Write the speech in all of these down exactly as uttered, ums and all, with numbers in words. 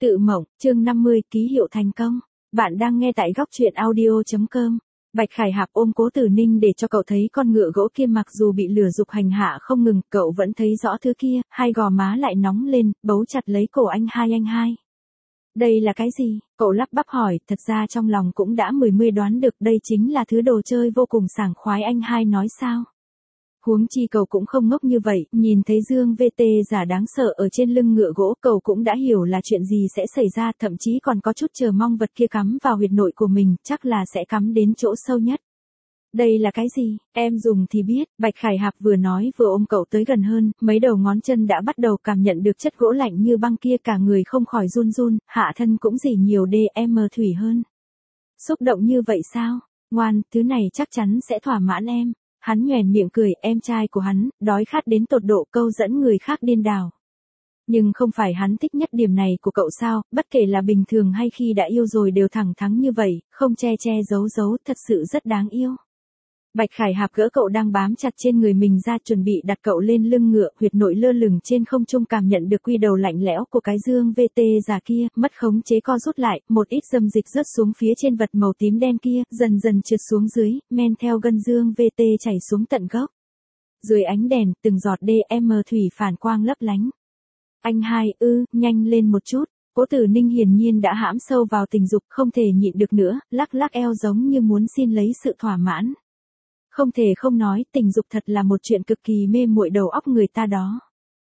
Tự mộng, chương năm mươi, ký hiệu thành công. Bạn đang nghe tại góc truyện audio chấm com. Bạch Khải Hạp ôm Cố Tử Ninh để cho cậu thấy con ngựa gỗ kia mặc dù bị lửa dục hành hạ không ngừng, cậu vẫn thấy rõ thứ kia, hai gò má lại nóng lên, bấu chặt lấy cổ anh hai anh hai. Đây là cái gì? Cậu lắp bắp hỏi, thật ra trong lòng cũng đã mười mươi đoán được đây chính là thứ đồ chơi vô cùng sảng khoái anh hai nói sao. Huống chi cậu cũng không ngốc như vậy, nhìn thấy Dương vê tê giả đáng sợ ở trên lưng ngựa gỗ, cậu cũng đã hiểu là chuyện gì sẽ xảy ra, thậm chí còn có chút chờ mong vật kia cắm vào huyệt nội của mình, chắc là sẽ cắm đến chỗ sâu nhất. Đây là cái gì? Em dùng thì biết, Bạch Khải Hạp vừa nói vừa ôm cậu tới gần hơn, mấy đầu ngón chân đã bắt đầu cảm nhận được chất gỗ lạnh như băng kia, cả người không khỏi run run, hạ thân cũng dỉ nhiều đêm thủy hơn. Xúc động như vậy sao? Ngoan, thứ này chắc chắn sẽ thỏa mãn em. Hắn nhoẻn miệng cười, em trai của hắn, đói khát đến tột độ, câu dẫn người khác điên đảo. Nhưng không phải hắn thích nhất điểm này của cậu sao, bất kể là bình thường hay khi đã yêu rồi đều thẳng thắn như vậy, không che che giấu giấu, thật sự rất đáng yêu. Bạch Khải Hạp gỡ cậu đang bám chặt trên người mình ra, chuẩn bị đặt cậu lên lưng ngựa, huyệt nội lơ lửng trên không trung, cảm nhận được quy đầu lạnh lẽo của cái Dương vê tê già kia, mất khống chế co rút lại, một ít dâm dịch rớt xuống phía trên vật màu tím đen kia, dần dần trượt xuống dưới, men theo gân Dương vê tê chảy xuống tận gốc. Dưới ánh đèn, từng giọt đêm thủy phản quang lấp lánh. Anh hai, ư, nhanh lên một chút. Cố Tử Ninh hiển nhiên đã hãm sâu vào tình dục, không thể nhịn được nữa, lắc lắc eo giống như muốn xin lấy sự thỏa mãn. Không thể không nói, tình dục thật là một chuyện cực kỳ mê muội đầu óc người ta đó.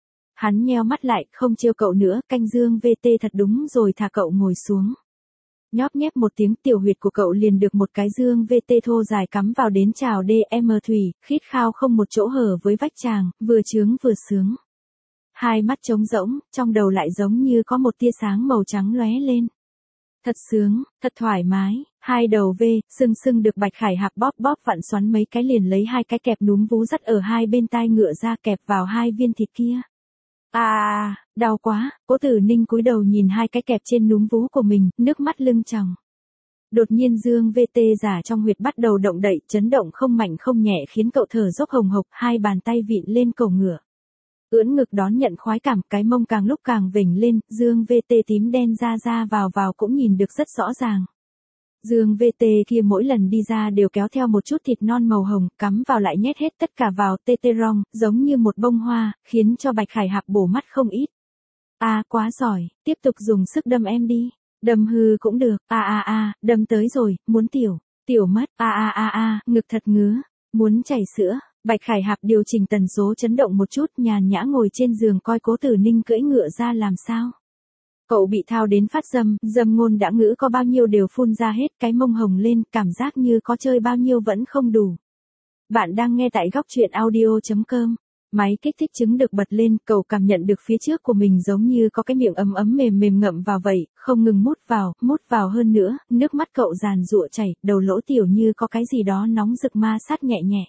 Hắn nheo mắt lại, không trêu cậu nữa, canh Dương vê tê thật đúng rồi, thả cậu ngồi xuống. Nhóp nhép một tiếng, tiểu huyệt của cậu liền được một cái Dương vê tê thô dài cắm vào đến trào đêm thủy, khít khao không một chỗ hở với vách tràng, vừa chướng vừa sướng. Hai mắt trống rỗng, trong đầu lại giống như có một tia sáng màu trắng lóe lên. Thật sướng, thật thoải mái, hai đầu V, sưng sưng được Bạch Khải Hạp bóp bóp vặn xoắn mấy cái, liền lấy hai cái kẹp núm vú dắt ở hai bên tai ngựa ra, kẹp vào hai viên thịt kia. À, đau quá, Cố Tử Ninh cúi đầu nhìn hai cái kẹp trên núm vú của mình, nước mắt lưng tròng. Đột nhiên Dương vê tê giả trong huyệt bắt đầu động đậy, chấn động không mạnh không nhẹ khiến cậu thở dốc hồng hộc, hai bàn tay vịn lên cổ ngựa. Ưỡn ngực đón nhận khoái cảm, cái mông càng lúc càng vểnh lên, Dương vê tê tím đen ra ra vào vào cũng nhìn được rất rõ ràng. Dương vê tê kia mỗi lần đi ra đều kéo theo một chút thịt non màu hồng, cắm vào lại nhét hết tất cả vào tê tê rong, giống như một bông hoa, khiến cho Bạch Khải Hạp bổ mắt không ít. À quá giỏi, tiếp tục dùng sức đâm em đi. Đâm hư cũng được, à à à, đâm tới rồi, muốn tiểu, tiểu mất, à à à à, ngực thật ngứa, muốn chảy sữa. Bạch Khải Hạp điều chỉnh tần số chấn động một chút, nhàn nhã ngồi trên giường coi Cố Tử Ninh cưỡi ngựa ra làm sao. Cậu bị thao đến phát dâm, dâm ngôn đã ngữ có bao nhiêu đều phun ra hết, cái mông hồng lên, cảm giác như có chơi bao nhiêu vẫn không đủ. Bạn đang nghe tại góc truyện audio chấm com. Máy kích thích trứng được bật lên, cậu cảm nhận được phía trước của mình giống như có cái miệng ấm ấm mềm mềm ngậm vào vậy, không ngừng mút vào, mút vào hơn nữa, nước mắt cậu giàn giụa chảy, đầu lỗ tiểu như có cái gì đó nóng rực ma sát nhẹ nhẹ.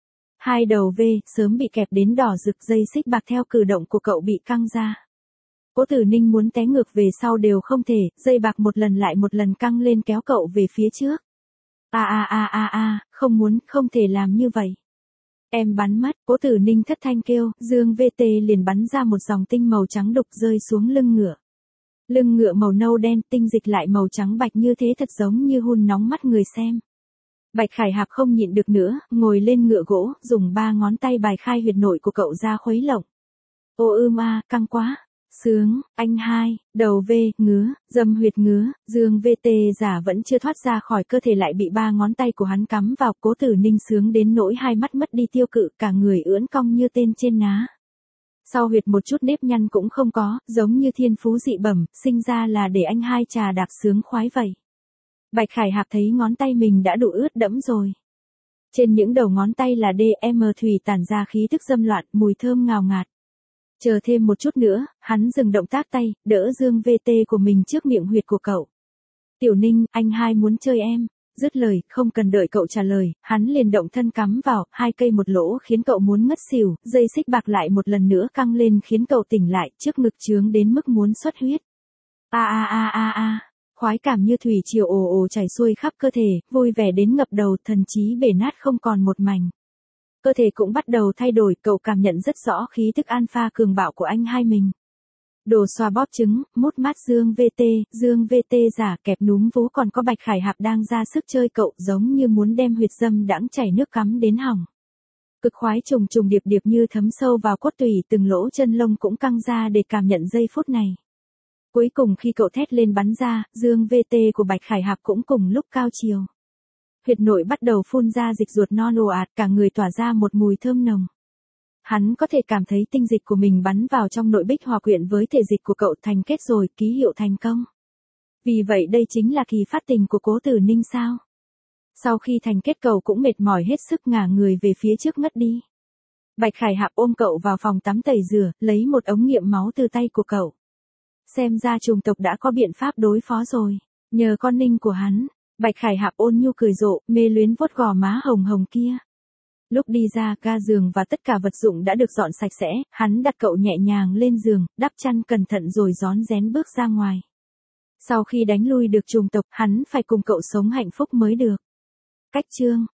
Hai đầu V, sớm bị kẹp đến đỏ rực, dây xích bạc theo cử động của cậu bị căng ra. Cố Tử Ninh muốn té ngược về sau đều không thể, dây bạc một lần lại một lần căng lên kéo cậu về phía trước. À à à à à, không muốn, không thể làm như vậy. Em bắn mất, Cố Tử Ninh thất thanh kêu, Dương vê tê liền bắn ra một dòng tinh màu trắng đục rơi xuống lưng ngựa. Lưng ngựa màu nâu đen, tinh dịch lại màu trắng bạch như thế, thật giống như hun nóng mắt người xem. Bạch Khải Hạp không nhịn được nữa, ngồi lên ngựa gỗ, dùng ba ngón tay bài khai huyệt nội của cậu ra khuấy lộng. Ô ư ma, căng quá. Sướng, anh hai, đầu V, ngứa, dâm huyệt ngứa, Dương vê tê giả vẫn chưa thoát ra khỏi cơ thể lại bị ba ngón tay của hắn cắm vào. Cố Tử Ninh sướng đến nỗi hai mắt mất đi tiêu cự, cả người ưỡn cong như tên trên ná. Sau huyệt một chút nếp nhăn cũng không có, giống như thiên phú dị bẩm, sinh ra là để anh hai trà đạp sướng khoái vậy. Bạch Khải Hạp thấy ngón tay mình đã đủ ướt đẫm rồi. Trên những đầu ngón tay là đêm thủy tản ra khí thức dâm loạn, mùi thơm ngào ngạt. Chờ thêm một chút nữa, hắn dừng động tác tay, đỡ Dương vê tê của mình trước miệng huyệt của cậu. Tiểu Ninh, anh hai muốn chơi em. Dứt lời, không cần đợi cậu trả lời, hắn liền động thân cắm vào, hai cây một lỗ khiến cậu muốn ngất xỉu, dây xích bạc lại một lần nữa căng lên khiến cậu tỉnh lại, trước ngực trướng đến mức muốn xuất huyết. A a a a a. Khoái cảm như thủy triều ồ ồ chảy xuôi khắp cơ thể, vui vẻ đến ngập đầu, thần trí bể nát không còn một mảnh. Cơ thể cũng bắt đầu thay đổi, cậu cảm nhận rất rõ khí thức alpha cường bạo của anh hai mình. Đồ xoa bóp trứng, mút mát Dương vê tê, Dương vê tê giả kẹp núm vú còn có Bạch Khải Hạp đang ra sức chơi cậu giống như muốn đem huyệt dâm đãng chảy nước cắm đến hỏng. Cực khoái trùng trùng điệp điệp như thấm sâu vào cốt tủy, từng lỗ chân lông cũng căng ra để cảm nhận giây phút này. Cuối cùng khi cậu thét lên bắn ra, Dương vê tê của Bạch Khải Hạp cũng cùng lúc cao chiều. Huyệt nội bắt đầu phun ra dịch ruột non ồ ạt, cả người tỏa ra một mùi thơm nồng. Hắn có thể cảm thấy tinh dịch của mình bắn vào trong nội bích hòa quyện với thể dịch của cậu, thành kết rồi, ký hiệu thành công. Vì vậy đây chính là kỳ phát tình của Cố Tử Ninh sao? Sau khi thành kết cậu cũng mệt mỏi hết sức ngả người về phía trước ngất đi. Bạch Khải Hạp ôm cậu vào phòng tắm tẩy rửa, lấy một ống nghiệm máu từ tay của cậu. Xem ra trùng tộc đã có biện pháp đối phó rồi, nhờ con Ninh của hắn. Bạch Khải Hạp ôn nhu cười rộ, mê luyến vuốt gò má hồng hồng kia. Lúc đi ra, ga giường và tất cả vật dụng đã được dọn sạch sẽ, hắn đặt cậu nhẹ nhàng lên giường, đắp chăn cẩn thận rồi rón rén bước ra ngoài. Sau khi đánh lui được trùng tộc, hắn phải cùng cậu sống hạnh phúc mới được. Cách chương